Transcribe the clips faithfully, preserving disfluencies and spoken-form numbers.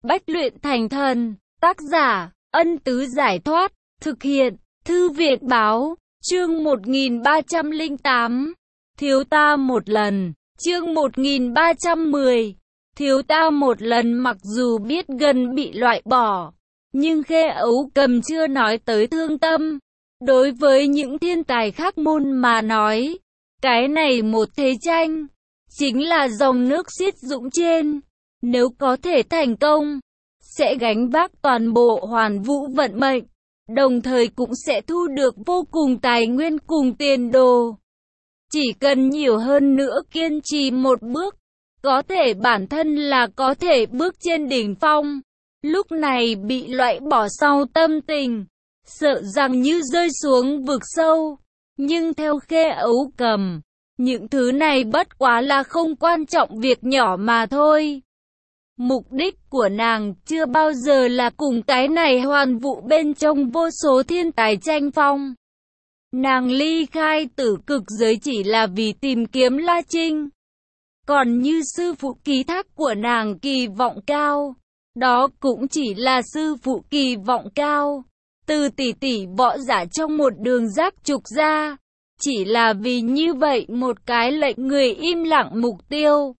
Bách luyện thành thần. Tác giả, Ân Tứ Giải Thoát. Thực hiện, Thư Viện Báo. Chương một nghìn ba trăm lẻ tám. Thiếu ta một lần. Chương một nghìn ba trăm mười. Thiếu ta một lần. Mặc dù biết gần bị loại bỏ, nhưng Khê Ấu Cầm chưa nói tới thương tâm. Đối với những thiên tài khác môn mà nói, cái này một thế tranh, chính là dòng nước xiết dũng trên. Nếu có thể thành công, sẽ gánh vác toàn bộ Hoàn Vũ vận mệnh, đồng thời cũng sẽ thu được vô cùng tài nguyên cùng tiền đồ. Chỉ cần nhiều hơn nữa kiên trì một bước, có thể bản thân là có thể bước trên đỉnh phong. Lúc này bị loại bỏ sau tâm tình, sợ rằng như rơi xuống vực sâu. Nhưng theo Khê Ấu Cầm, những thứ này bất quá là không quan trọng, việc nhỏ mà thôi. Mục đích của nàng chưa bao giờ là cùng cái này Hoàn Vũ bên trong vô số thiên tài tranh phong. Nàng ly khai tử cực giới chỉ là vì tìm kiếm La Trinh. Còn như sư phụ ký thác của nàng kỳ vọng cao, đó cũng chỉ là sư phụ kỳ vọng cao. Từ tỷ tỷ võ giả trong một đường giác trục ra, chỉ là vì như vậy một cái lệnh người im lặng mục tiêu.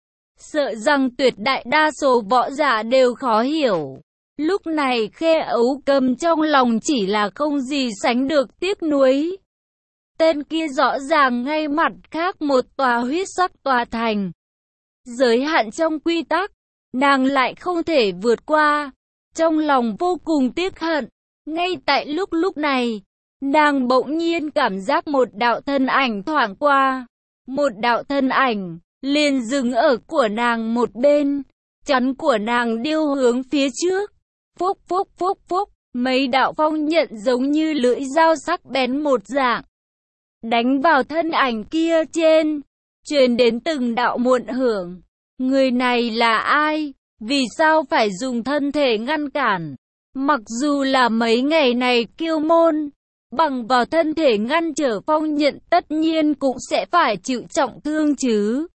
Sợ rằng tuyệt đại đa số võ giả đều khó hiểu. Lúc này Khê Ấu Cầm trong lòng chỉ là không gì sánh được tiếc nuối. Tên kia rõ ràng ngay mặt khác một tòa huyết sắc tòa thành. Giới hạn trong quy tắc, nàng lại không thể vượt qua. Trong lòng vô cùng tiếc hận. Ngay tại lúc lúc này, nàng bỗng nhiên cảm giác một đạo thân ảnh thoảng qua. Một đạo thân ảnh liền dừng ở của nàng một bên, chắn của nàng điêu hướng phía trước. Phúc phúc phúc phúc, mấy đạo phong nhận giống như lưỡi dao sắc bén một dạng, đánh vào thân ảnh kia trên, truyền đến từng đạo muộn hưởng. Người này là ai? Vì sao phải dùng thân thể ngăn cản? Mặc dù là mấy ngày này kiêu môn, bằng vào thân thể ngăn trở phong nhận tất nhiên cũng sẽ phải chịu trọng thương chứ.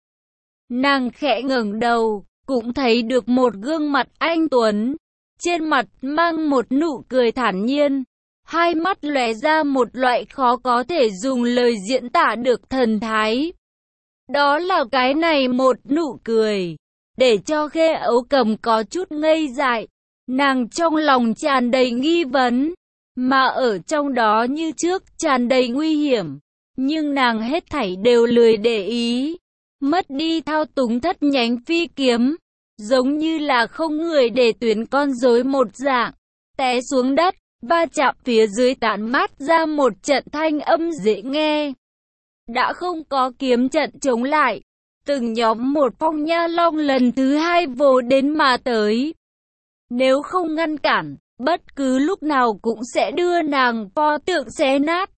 Nàng khẽ ngẩng đầu, cũng thấy được một gương mặt anh tuấn, trên mặt mang một nụ cười thản nhiên, hai mắt lóe ra một loại khó có thể dùng lời diễn tả được thần thái. Đó là cái này một nụ cười, để cho Khê Ấu Cầm có chút ngây dại. Nàng trong lòng tràn đầy nghi vấn, mà ở trong đó như trước tràn đầy nguy hiểm. Nhưng nàng hết thảy đều lười để ý, mất đi thao túng thất nhánh phi kiếm, giống như là không người để tuyến con rối một dạng, té xuống đất, va chạm phía dưới tản mát ra một trận thanh âm dễ nghe. Đã không có kiếm trận chống lại, từng nhóm một phong nha long lần thứ hai vồ đến mà tới. Nếu không ngăn cản, bất cứ lúc nào cũng sẽ đưa nàng pho tượng xé nát,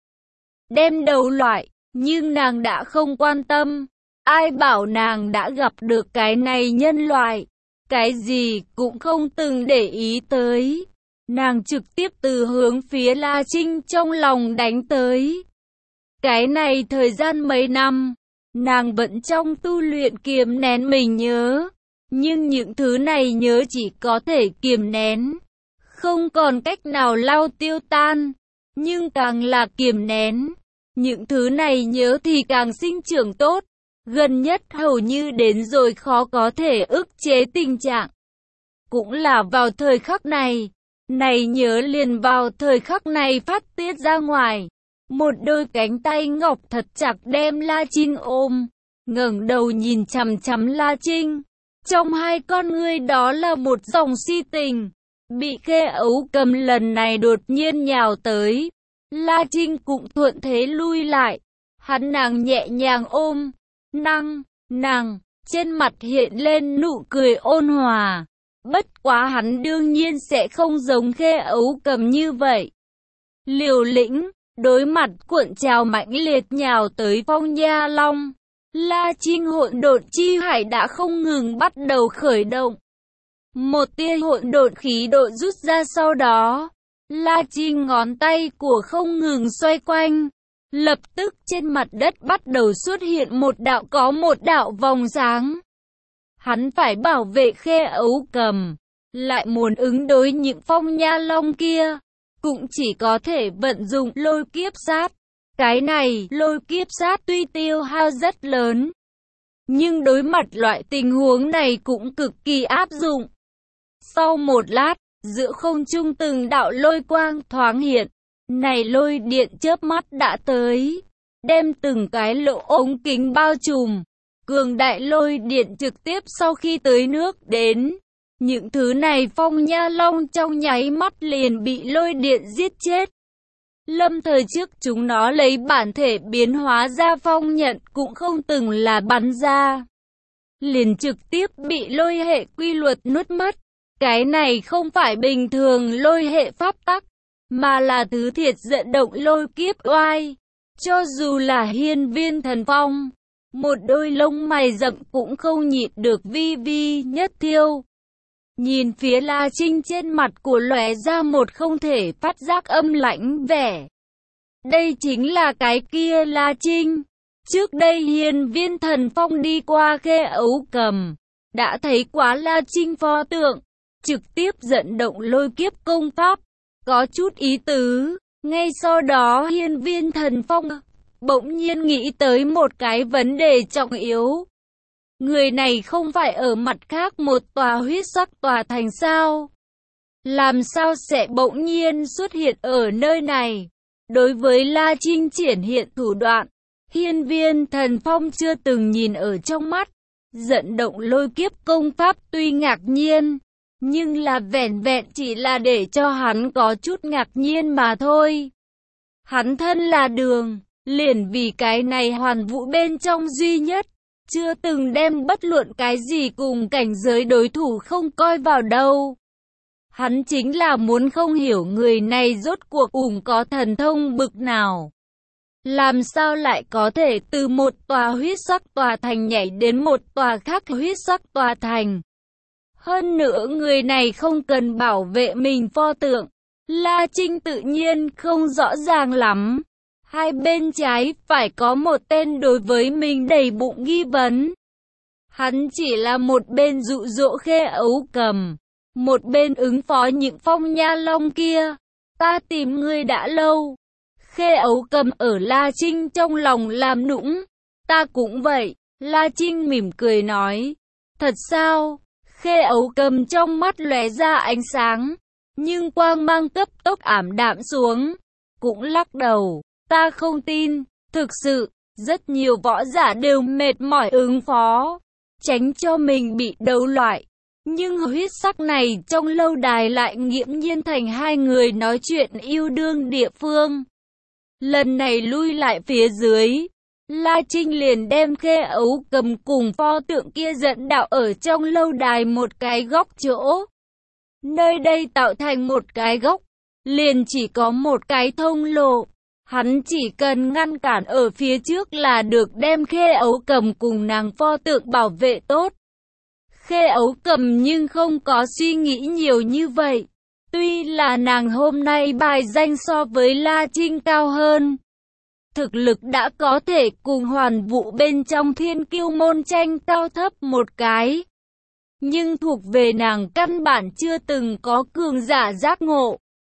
đem đầu loại. Nhưng nàng đã không quan tâm. Ai bảo nàng đã gặp được cái này nhân loại, cái gì cũng không từng để ý tới. Nàng trực tiếp từ hướng phía La Trinh trong lòng đánh tới. Cái này thời gian mấy năm, nàng vẫn trong tu luyện kiềm nén mình nhớ. Nhưng những thứ này nhớ chỉ có thể kiềm nén, không còn cách nào lau tiêu tan. Nhưng càng là kiềm nén, những thứ này nhớ thì càng sinh trưởng tốt. Gần nhất hầu như đến rồi khó có thể ức chế tình trạng. Cũng là vào thời khắc này, này nhớ liền vào thời khắc này phát tiết ra ngoài. Một đôi cánh tay ngọc thật chặt đem La Trinh ôm, ngẩng đầu nhìn chằm chằm La Trinh. Trong hai con ngươi đó là một dòng si tình. Bị Khê Ấu Cầm lần này đột nhiên nhào tới, La Trinh cũng thuận thế lui lại. Hắn nàng nhẹ nhàng ôm Năng, nàng, trên mặt hiện lên nụ cười ôn hòa. Bất quá hắn đương nhiên sẽ không giống Khê Ấu Cầm như vậy. Liều lĩnh, đối mặt cuộn trào mãnh liệt nhào tới phong nha long, La Trinh hỗn độn chi hải đã không ngừng bắt đầu khởi động. Một tia hỗn độn khí độ rút ra, sau đó, La Trinh ngón tay của không ngừng xoay quanh. Lập tức trên mặt đất bắt đầu xuất hiện một đạo có một đạo vòng sáng. Hắn phải bảo vệ Khê Ấu Cầm, lại muốn ứng đối những phong nha long kia, cũng chỉ có thể vận dụng lôi kiếp sát. Cái này, lôi kiếp sát tuy tiêu hao rất lớn, nhưng đối mặt loại tình huống này cũng cực kỳ áp dụng. Sau một lát, giữa không trung từng đạo lôi quang thoáng hiện, này lôi điện chớp mắt đã tới, đem từng cái lỗ ống kính bao trùm. Cường đại lôi điện trực tiếp sau khi tới nước đến, những thứ này phong nha long trong nháy mắt liền bị lôi điện giết chết. Lâm thời trước chúng nó lấy bản thể biến hóa ra phong nhận cũng không từng là bắn ra, liền trực tiếp bị lôi hệ quy luật nuốt mất. Cái này không phải bình thường lôi hệ pháp tắc, mà là thứ thiệt dẫn động lôi kiếp oai. Cho dù là hiên viên thần phong, một đôi lông mày rậm cũng không nhịn được vi vi nhất thiêu. Nhìn phía La Trinh, trên mặt của lóe ra một không thể phát giác âm lãnh vẻ. Đây chính là cái kia La Trinh. Trước đây hiên viên thần phong đi qua Khê Ấu Cầm, đã thấy quá La Trinh pho tượng, trực tiếp dẫn động lôi kiếp công pháp, có chút ý tứ. Ngay sau đó hiên viên thần phong bỗng nhiên nghĩ tới một cái vấn đề trọng yếu. Người này không phải ở mặt khác một tòa huyết sắc tòa thành sao? Làm sao sẽ bỗng nhiên xuất hiện ở nơi này? Đối với La Trinh triển hiện thủ đoạn, hiên viên thần phong chưa từng nhìn ở trong mắt. Dẫn động lôi kiếp công pháp tuy ngạc nhiên, nhưng là vẻn vẹn chỉ là để cho hắn có chút ngạc nhiên mà thôi. Hắn thân là đường, liền vì cái này hoàn vũ bên trong duy nhất, chưa từng đem bất luận cái gì cùng cảnh giới đối thủ không coi vào đâu. Hắn chính là muốn không hiểu người này rốt cuộc ủng có thần thông bực nào. Làm sao lại có thể từ một tòa huyết sắc tòa thành nhảy đến một tòa khác huyết sắc tòa thành. Hơn nữa người này không cần bảo vệ mình pho tượng. La Trinh tự nhiên không rõ ràng lắm. Hai bên trái phải có một tên đối với mình đầy bụng nghi vấn. Hắn chỉ là một bên dụ dỗ Khê Ấu Cầm, một bên ứng phó những phong nha long kia. Ta tìm ngươi đã lâu. Khê Ấu Cầm ở La Trinh trong lòng làm nũng. Ta cũng vậy. La Trinh mỉm cười nói. Thật sao? Khê Ấu Cầm trong mắt lóe ra ánh sáng, nhưng quang mang cấp tốc ảm đạm xuống, cũng lắc đầu. Ta không tin, thực sự, rất nhiều võ giả đều mệt mỏi ứng phó, tránh cho mình bị đấu loại. Nhưng huyết sắc này trong lâu đài lại nghiễm nhiên thành hai người nói chuyện yêu đương địa phương. Lần này lui lại phía dưới, La Trinh liền đem Khê Ấu Cầm cùng pho tượng kia dẫn đạo ở trong lâu đài một cái góc chỗ. Nơi đây tạo thành một cái góc, liền chỉ có một cái thông lộ. Hắn chỉ cần ngăn cản ở phía trước là được, đem Khê Ấu Cầm cùng nàng pho tượng bảo vệ tốt. Khê Ấu Cầm nhưng không có suy nghĩ nhiều như vậy. Tuy là nàng hôm nay bài danh so với La Trinh cao hơn, thực lực đã có thể cùng hoàn vũ bên trong thiên kiêu môn tranh cao thấp một cái. Nhưng thuộc về nàng căn bản chưa từng có cường giả giác ngộ.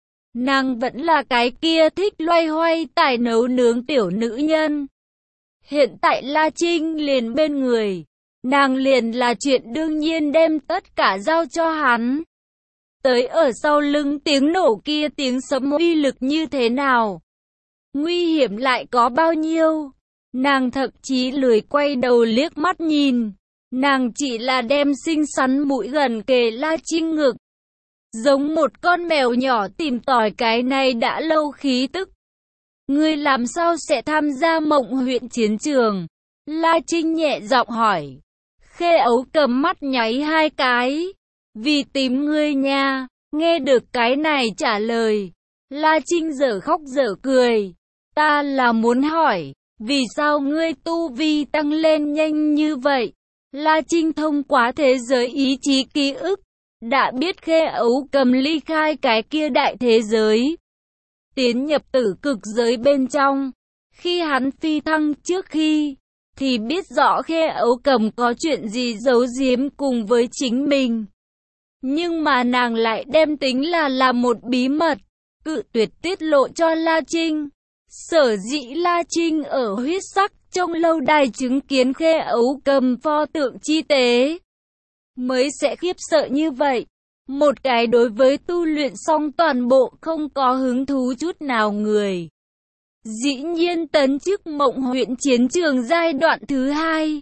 Nàng vẫn là cái kia thích loay hoay tài nấu nướng tiểu nữ nhân. Hiện tại La Trinh liền bên người, nàng liền là chuyện đương nhiên đem tất cả giao cho hắn. Tới ở sau lưng tiếng nổ kia, tiếng sấm uy lực như thế nào, nguy hiểm lại có bao nhiêu, nàng thậm chí lười quay đầu liếc mắt nhìn. Nàng chỉ là đem xinh xắn mũi gần kề La Trinh ngực, giống một con mèo nhỏ tìm tòi cái này đã lâu khí tức. Ngươi làm sao sẽ tham gia Mộng huyện chiến trường? La Trinh nhẹ giọng hỏi. Khê Ấu Cầm mắt nháy hai cái. Vì tìm ngươi nha. Nghe được cái này trả lời, La Trinh dở khóc dở cười. Ta là muốn hỏi, vì sao ngươi tu vi tăng lên nhanh như vậy? La Trinh thông qua thế giới ý chí ký ức, đã biết Khê Ấu Cầm ly khai cái kia đại thế giới, tiến nhập tử cực giới bên trong. Khi hắn phi thăng trước khi, thì biết rõ Khê Ấu Cầm có chuyện gì giấu giếm cùng với chính mình. Nhưng mà nàng lại đem tính là là một bí mật, cự tuyệt tiết lộ cho La Trinh. Sở dĩ La Trinh ở huyết sắc trong lâu đài chứng kiến Khê Ấu Cầm pho tượng chi tế, mới sẽ khiếp sợ như vậy. Một cái đối với tu luyện xong toàn bộ không có hứng thú chút nào người. Dĩ nhiên tấn chức Mộng Huyện chiến trường giai đoạn thứ hai.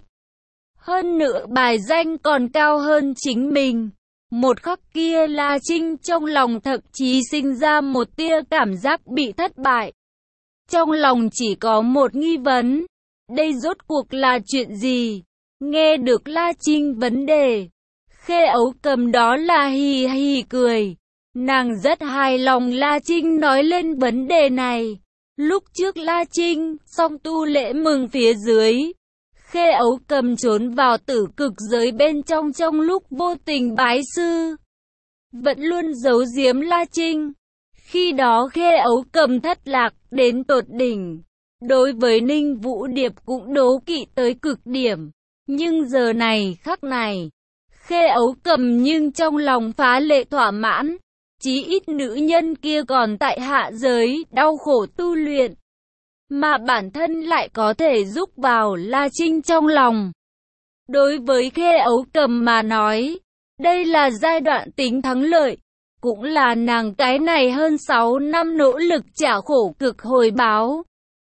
Hơn nữa bài danh còn cao hơn chính mình. Một khắc kia La Trinh trong lòng thậm chí sinh ra một tia cảm giác bị thất bại. Trong lòng chỉ có một nghi vấn. Đây rốt cuộc là chuyện gì? Nghe được La Trinh vấn đề, Khê Ấu Cầm đó là hì hì cười. Nàng rất hài lòng La Trinh nói lên vấn đề này. Lúc trước La Trinh xong tu lễ mừng phía dưới, Khê Ấu Cầm trốn vào tử cực giới bên trong trong lúc vô tình bái sư, vẫn luôn giấu giếm La Trinh. Khi đó Khê Ấu Cầm thất lạc đến tột đỉnh, đối với Ninh Vũ Điệp cũng đố kỵ tới cực điểm. Nhưng giờ này khắc này, Khê Ấu Cầm nhưng trong lòng phá lệ thỏa mãn. Chí ít nữ nhân kia còn tại hạ giới đau khổ tu luyện, mà bản thân lại có thể giúp vào La Trinh trong lòng. Đối với Khê Ấu Cầm mà nói, đây là giai đoạn tính thắng lợi, cũng là nàng cái này hơn sáu năm nỗ lực trả khổ cực hồi báo.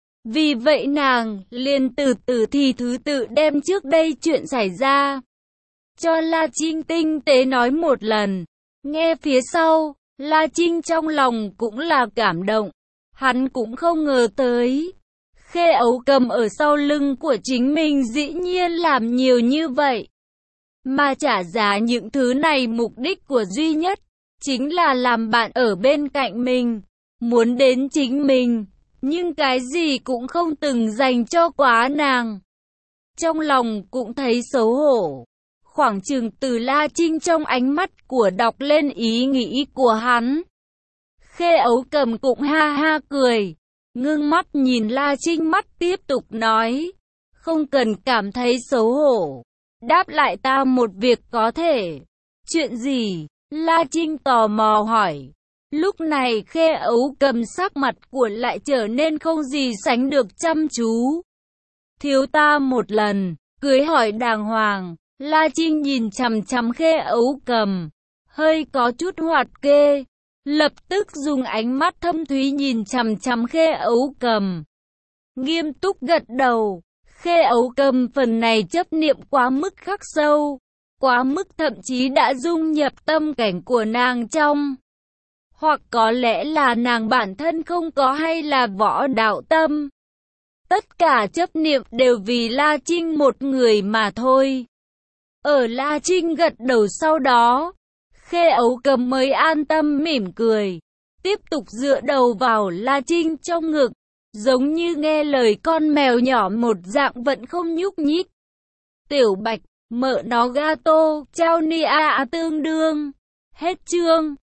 Vì vậy nàng liền từ từ thì thứ tự đem trước đây chuyện xảy ra cho La Trinh tinh tế nói một lần. Nghe phía sau, La Trinh trong lòng cũng là cảm động. Hắn cũng không ngờ tới Khê Ấu Cầm ở sau lưng của chính mình dĩ nhiên làm nhiều như vậy, mà trả giá những thứ này mục đích của duy nhất chính là làm bạn ở bên cạnh mình, muốn đến chính mình, nhưng cái gì cũng không từng dành cho quá nàng. Trong lòng cũng thấy xấu hổ. Khoảng chừng từ La Trinh trong ánh mắt của đọc lên ý nghĩ của hắn. Khê Ấu Cầm cũng ha ha cười, ngưng mắt nhìn La Trinh, mắt tiếp tục nói, không cần cảm thấy xấu hổ, đáp lại ta một việc có thể. Chuyện gì? La Trinh tò mò hỏi. Lúc này Khê Ấu Cầm sắc mặt của lại trở nên không gì sánh được chăm chú. Thiếu ta một lần, cưới hỏi đàng hoàng. La Trinh nhìn chằm chằm Khê Ấu Cầm, hơi có chút hoạt kê, lập tức dùng ánh mắt thâm thúy nhìn chằm chằm Khê Ấu Cầm. Nghiêm túc gật đầu. Khê Ấu Cầm phần này chấp niệm quá mức khắc sâu, quá mức thậm chí đã dung nhập tâm cảnh của nàng trong. Hoặc có lẽ là nàng bản thân không có, hay là võ đạo tâm. Tất cả chấp niệm đều vì La Trinh một người mà thôi. Ở La Trinh gật đầu sau đó, Khê Ấu Cầm mới an tâm mỉm cười, tiếp tục dựa đầu vào La Trinh trong ngực, giống như nghe lời con mèo nhỏ một dạng vẫn không nhúc nhích. Tiểu Bạch, mợ nó gato, trao ni a tương đương. Hết chương.